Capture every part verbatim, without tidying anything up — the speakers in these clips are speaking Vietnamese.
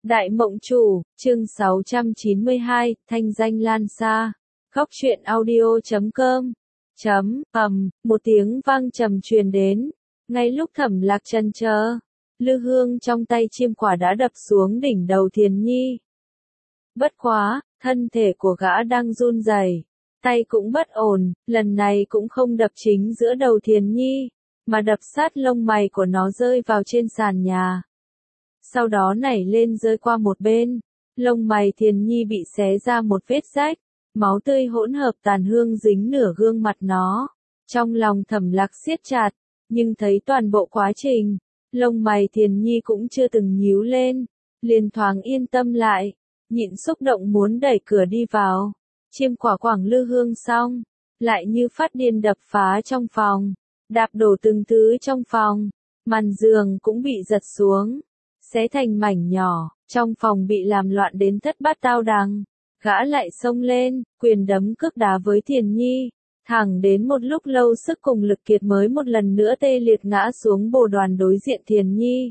Đại Mộng Chủ, chương sáu trăm chín mươi hai, thanh danh lan xa. Góc truyện audio chấm com. Chấm, ầm, một tiếng vang trầm truyền đến. Ngay lúc Thẩm Lạc chần chờ, lư hương trong tay chiêm quả đã đập xuống đỉnh đầu Thiền Nhi. Bất quá, thân thể của gã đang run rẩy, tay cũng bất ổn, lần này cũng không đập chính giữa đầu Thiền Nhi, mà đập sát lông mày của nó rơi vào trên sàn nhà. Sau đó nảy lên rơi qua một bên, lông mày Thiền Nhi bị xé ra một vết rách, máu tươi hỗn hợp tàn hương dính nửa gương mặt nó. Trong lòng Thẩm Lạc siết chặt, nhưng thấy toàn bộ quá trình, lông mày Thiền Nhi cũng chưa từng nhíu lên, liền thoáng yên tâm lại, nhịn xúc động muốn đẩy cửa đi vào. Chiêm quả quảng lư hương xong, lại như phát điên đập phá trong phòng, đạp đổ từng thứ trong phòng, màn giường cũng bị giật xuống, xé thành mảnh nhỏ, trong phòng bị làm loạn đến thất bát tao đằng. Gã lại xông lên, quyền đấm cước đá với Thiền Nhi, thẳng đến một lúc lâu sức cùng lực kiệt mới một lần nữa tê liệt ngã xuống bồ đoàn đối diện Thiền Nhi.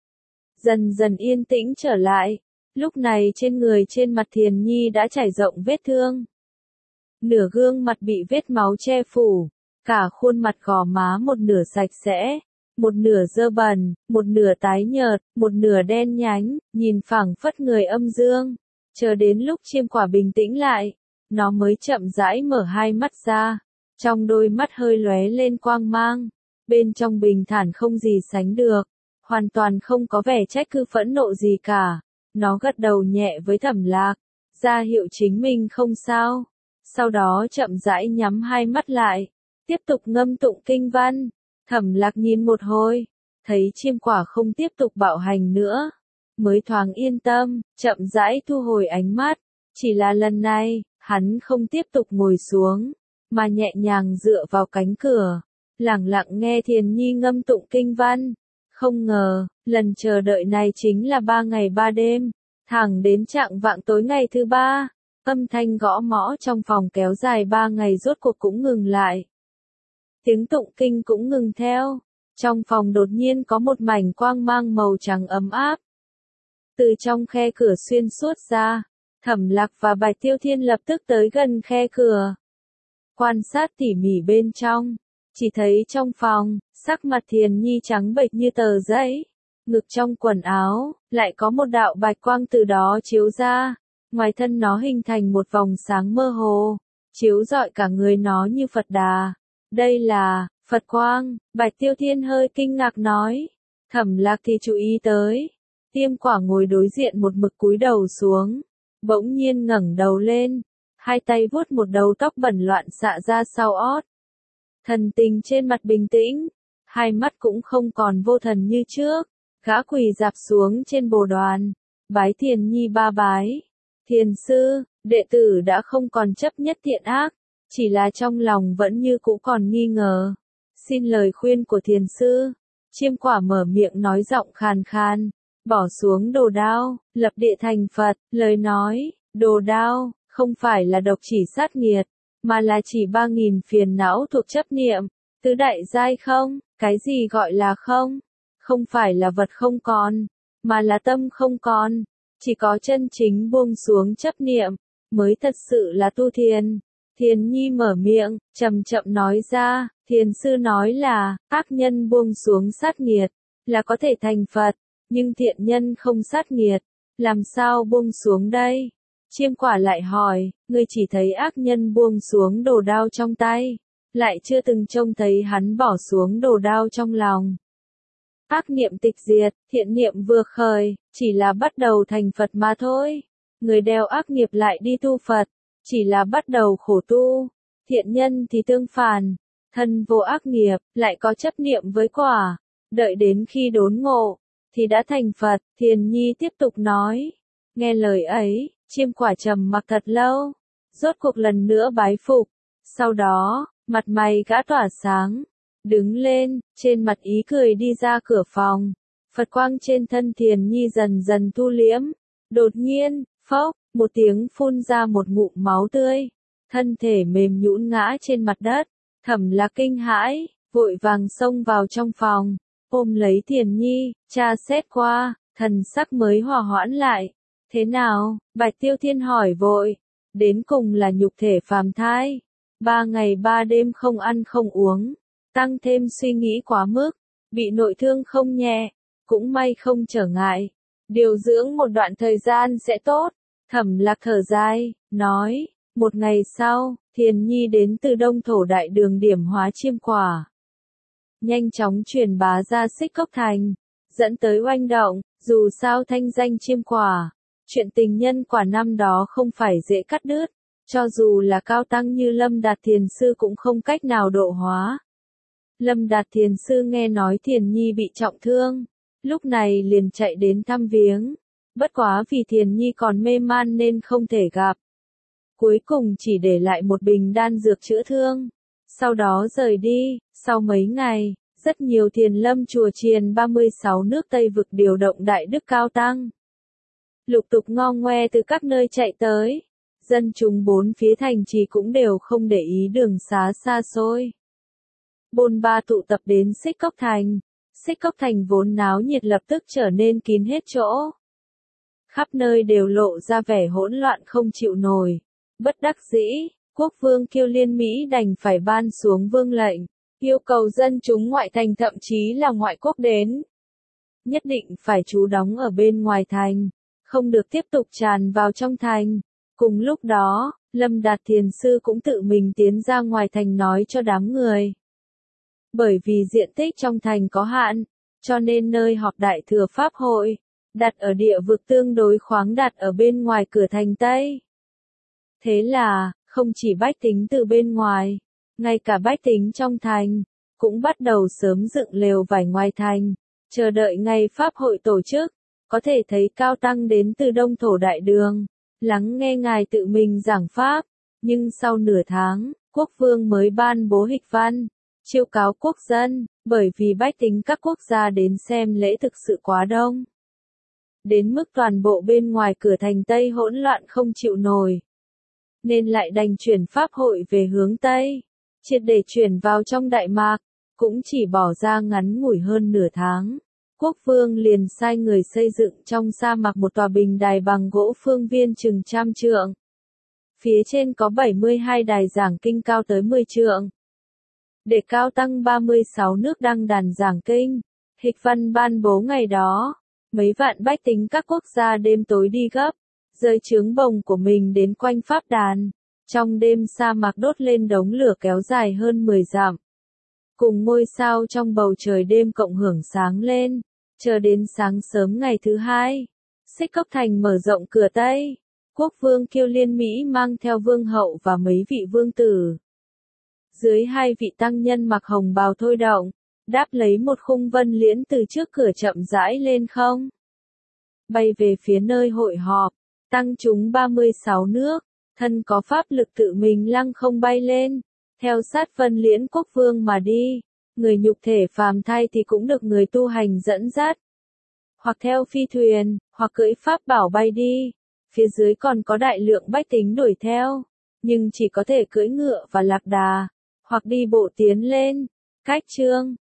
Dần dần yên tĩnh trở lại, lúc này trên người trên mặt Thiền Nhi đã trải rộng vết thương. Nửa gương mặt bị vết máu che phủ, cả khuôn mặt gò má một nửa sạch sẽ, một nửa dơ bẩn, một nửa tái nhợt, một nửa đen nhánh, nhìn phảng phất người âm dương. Chờ đến lúc chiêm quả bình tĩnh lại, nó mới chậm rãi mở hai mắt ra, trong đôi mắt hơi lóe lên quang mang, bên trong bình thản không gì sánh được, hoàn toàn không có vẻ trách cứ phẫn nộ gì cả. Nó gật đầu nhẹ với Thẩm Lạc, ra hiệu chính mình không sao, sau đó chậm rãi nhắm hai mắt lại, tiếp tục ngâm tụng kinh văn. Thẩm Lạc nhìn một hồi, thấy chiêm quả không tiếp tục bạo hành nữa, mới thoáng yên tâm, chậm rãi thu hồi ánh mắt. Chỉ là lần này, hắn không tiếp tục ngồi xuống, mà nhẹ nhàng dựa vào cánh cửa, lặng lặng nghe Thiền Nhi ngâm tụng kinh văn. Không ngờ, lần chờ đợi này chính là ba ngày ba đêm, thẳng đến chạng vạng tối ngày thứ ba, âm thanh gõ mõ trong phòng kéo dài ba ngày rốt cuộc cũng ngừng lại. Tiếng tụng kinh cũng ngừng theo, trong phòng đột nhiên có một mảnh quang mang màu trắng ấm áp. Từ trong khe cửa xuyên suốt ra, Thẩm Lạc và Bạch Tiêu Thiên lập tức tới gần khe cửa. Quan sát tỉ mỉ bên trong, chỉ thấy trong phòng, sắc mặt Thiền Nhi trắng bệch như tờ giấy, ngực trong quần áo, lại có một đạo bạch quang từ đó chiếu ra, ngoài thân nó hình thành một vòng sáng mơ hồ, chiếu rọi cả người nó như Phật Đà. Đây là Phật quang. Bạch Tiêu Thiên hơi kinh ngạc nói. Thẩm Lạc thì chú ý tới. Tiêm quả ngồi đối diện một mực cúi đầu xuống, bỗng nhiên ngẩng đầu lên, hai tay vuốt một đầu tóc bẩn loạn xạ ra sau ót. Thần tình trên mặt bình tĩnh, hai mắt cũng không còn vô thần như trước, gã quỳ dạp xuống trên bồ đoàn, bái Thiền Nhi ba bái. Thiền sư, đệ tử đã không còn chấp nhất thiện ác, chỉ là trong lòng vẫn như cũ còn nghi ngờ. Xin lời khuyên của thiền sư. Chiêm quả mở miệng nói giọng khàn khàn, bỏ xuống đồ đao, lập địa thành Phật. Lời nói, đồ đao, không phải là độc chỉ sát nghiệt, mà là chỉ ba nghìn phiền não thuộc chấp niệm. Tứ đại giai không, cái gì gọi là không? Không phải là vật không còn, mà là tâm không còn. Chỉ có chân chính buông xuống chấp niệm, mới thật sự là tu thiền. Thiền Nhi mở miệng, chậm chậm nói ra, thiền sư nói là, ác nhân buông xuống sát nghiệt, là có thể thành Phật, nhưng thiện nhân không sát nghiệt, làm sao buông xuống đây? Chiêm quả lại hỏi, ngươi chỉ thấy ác nhân buông xuống đồ đao trong tay, lại chưa từng trông thấy hắn bỏ xuống đồ đao trong lòng. Ác niệm tịch diệt, thiện niệm vừa khởi, chỉ là bắt đầu thành Phật mà thôi. Người đeo ác nghiệp lại đi tu Phật, chỉ là bắt đầu khổ tu. Thiện nhân thì tương phản, thân vô ác nghiệp, lại có chấp niệm với quả, đợi đến khi đốn ngộ, thì đã thành Phật. Thiền Nhi tiếp tục nói. Nghe lời ấy, chiêm quả trầm mặc thật lâu, rốt cuộc lần nữa bái phục. Sau đó, mặt mày gã tỏa sáng, đứng lên, trên mặt ý cười đi ra cửa phòng. Phật quang trên thân Thiền Nhi dần dần thu liễm. Đột nhiên, phốc, một tiếng phun ra một ngụm máu tươi, thân thể mềm nhũn ngã trên mặt đất. Thẩm Lạc kinh hãi, vội vàng xông vào trong phòng, ôm lấy Thiền Nhi, tra xét qua, thần sắc mới hòa hoãn lại. Thế nào? Bạch Tiêu Thiên hỏi vội. Đến cùng là nhục thể phàm thai. Ba ngày ba đêm không ăn không uống. Tăng thêm suy nghĩ quá mức. Bị nội thương không nhẹ. Cũng may không trở ngại. Điều dưỡng một đoạn thời gian sẽ tốt. Thẩm Lạc thở dài, nói. Một ngày sau, Thiền Nhi đến từ Đông Thổ Đại Đường điểm hóa chiêm quả. Nhanh chóng truyền bá ra Xích Cốc Thành. Dẫn tới oanh động, dù sao thanh danh chiêm quả. Chuyện tình nhân quả năm đó không phải dễ cắt đứt. Cho dù là cao tăng như Lâm Đạt Thiền Sư cũng không cách nào độ hóa. Lâm Đạt Thiền Sư nghe nói Thiền Nhi bị trọng thương. Lúc này liền chạy đến thăm viếng. Bất quá vì Thiền Nhi còn mê man nên không thể gặp. Cuối cùng chỉ để lại một bình đan dược chữa thương. Sau đó rời đi. Sau mấy ngày, rất nhiều thiền lâm chùa chiền ba mươi sáu nước Tây Vực điều động đại đức cao tăng. Lục tục ngo ngoe từ các nơi chạy tới. Dân chúng bốn phía thành trì cũng đều không để ý đường xá xa xôi. Bôn ba tụ tập đến Xích Cốc Thành. Xích Cốc Thành vốn náo nhiệt lập tức trở nên kín hết chỗ. Khắp nơi đều lộ ra vẻ hỗn loạn không chịu nổi. Bất đắc dĩ, quốc vương Kiêu Liên Mỹ đành phải ban xuống vương lệnh, yêu cầu dân chúng ngoại thành thậm chí là ngoại quốc đến. Nhất định phải trú đóng ở bên ngoài thành, không được tiếp tục tràn vào trong thành. Cùng lúc đó, Lâm Đạt Thiền Sư cũng tự mình tiến ra ngoài thành nói cho đám người. Bởi vì diện tích trong thành có hạn, cho nên nơi họp đại thừa Pháp hội, đặt ở địa vực tương đối khoáng đặt ở bên ngoài cửa thành Tây. Thế là, không chỉ bách tính từ bên ngoài, ngay cả bách tính trong thành, cũng bắt đầu sớm dựng lều vải ngoài thành, chờ đợi ngày Pháp hội tổ chức. Có thể thấy cao tăng đến từ Đông Thổ Đại Đường, lắng nghe ngài tự mình giảng Pháp, nhưng sau nửa tháng, quốc vương mới ban bố hịch văn, chiêu cáo quốc dân, bởi vì bách tính các quốc gia đến xem lễ thực sự quá đông. Đến mức toàn bộ bên ngoài cửa thành Tây hỗn loạn không chịu nổi. Nên lại đành chuyển Pháp hội về hướng Tây, triệt để chuyển vào trong Đại Mạc, cũng chỉ bỏ ra ngắn ngủi hơn nửa tháng. Quốc vương liền sai người xây dựng trong sa mạc một tòa bình đài bằng gỗ phương viên chừng trăm trượng. Phía trên có bảy mươi hai đài giảng kinh cao tới mười trượng. Để cao tăng ba mươi sáu nước đăng đàn giảng kinh, hịch văn ban bố ngày đó, mấy vạn bách tính các quốc gia đêm tối đi gấp, rơi trướng bồng của mình đến quanh pháp đàn. Trong đêm sa mạc đốt lên đống lửa kéo dài hơn mười dặm. Cùng ngôi sao trong bầu trời đêm cộng hưởng sáng lên, chờ đến sáng sớm ngày thứ hai. Xích Cốc Thành mở rộng cửa Tây. Quốc vương Kiêu Liên Mỹ mang theo vương hậu và mấy vị vương tử. Dưới hai vị tăng nhân mặc hồng bào thôi động, đáp lấy một khung vân liễn từ trước cửa chậm rãi lên không. Bay về phía nơi hội họp, tăng chúng ba mươi sáu nước, thân có pháp lực tự mình lăng không bay lên, theo sát vân liễn quốc vương mà đi. Người nhục thể phàm thai thì cũng được người tu hành dẫn dắt. Hoặc theo phi thuyền, hoặc cưỡi pháp bảo bay đi. Phía dưới còn có đại lượng bách tính đuổi theo, nhưng chỉ có thể cưỡi ngựa và lạc đà, hoặc đi bộ tiến lên. Cách chương